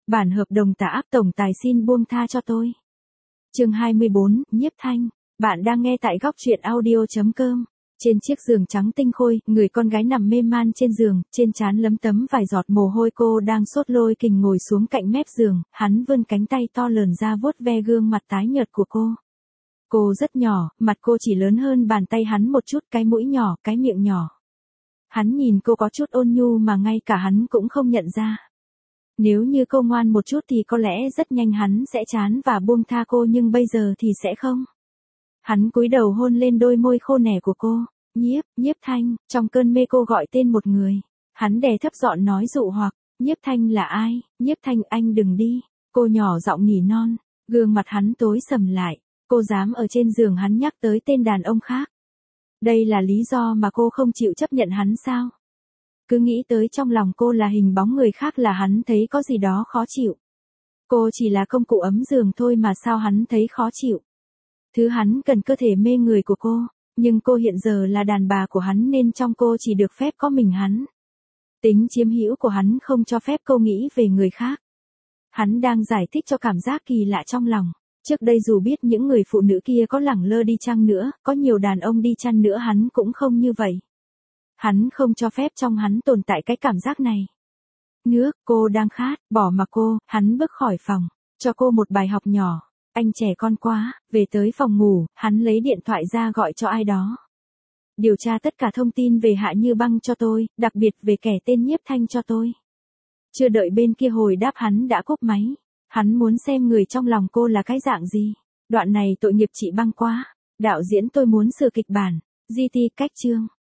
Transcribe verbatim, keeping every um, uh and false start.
Bản hợp đồng tạ áp tổng tài xin buông tha cho tôi. Chương hai mươi bốn, Nhiếp Thanh. Bạn đang nghe tại góc truyện audio chấm com. Trên chiếc giường trắng tinh khôi, người con gái nằm mê man trên giường, trên trán lấm tấm vài giọt mồ hôi. Cô đang sốt lôi kình ngồi xuống cạnh mép giường, hắn vươn cánh tay to lớn ra vuốt ve gương mặt tái nhợt của cô. Cô rất nhỏ, mặt cô chỉ lớn hơn bàn tay hắn một chút, cái mũi nhỏ, cái miệng nhỏ. Hắn nhìn cô có chút ôn nhu mà ngay cả hắn cũng không nhận ra. Nếu như cô ngoan một chút thì có lẽ rất nhanh hắn sẽ chán và buông tha cô, nhưng bây giờ thì sẽ không. Hắn cúi đầu hôn lên đôi môi khô nẻ của cô. Nhiếp, Nhiếp Thanh. Trong cơn mê cô gọi tên một người. Hắn đè thấp giọng nói dụ hoặc. Nhiếp Thanh là ai? Nhiếp Thanh, anh đừng đi. Cô nhỏ giọng nỉ non. Gương mặt hắn tối sầm lại. Cô dám ở trên giường hắn nhắc tới tên đàn ông khác. Đây là lý do mà cô không chịu chấp nhận hắn sao? Cứ nghĩ tới trong lòng cô là hình bóng người khác là hắn thấy có gì đó khó chịu. Cô chỉ là công cụ ấm giường thôi mà sao hắn thấy khó chịu. Thứ hắn cần cơ thể mê người của cô, nhưng cô hiện giờ là đàn bà của hắn nên trong cô chỉ được phép có mình hắn. Tính chiếm hữu của hắn không cho phép cô nghĩ về người khác. Hắn đang giải thích cho cảm giác kỳ lạ trong lòng. Trước đây dù biết những người phụ nữ kia có lẳng lơ đi chăng nữa, có nhiều đàn ông đi chăng nữa hắn cũng không như vậy. Hắn không cho phép trong hắn tồn tại cái cảm giác này. Nước, cô đang khát, bỏ mặc cô, hắn bước khỏi phòng, cho cô một bài học nhỏ. Anh trẻ con quá, về tới phòng ngủ, hắn lấy điện thoại ra gọi cho ai đó. Điều tra tất cả thông tin về Hạ Như Băng cho tôi, đặc biệt về kẻ tên Nhiếp Thanh cho tôi. Chưa đợi bên kia hồi đáp hắn đã cúp máy. Hắn muốn xem người trong lòng cô là cái dạng gì. Đoạn này tội nghiệp chị Băng quá. Đạo diễn tôi muốn sửa kịch bản. giê tê cách chương.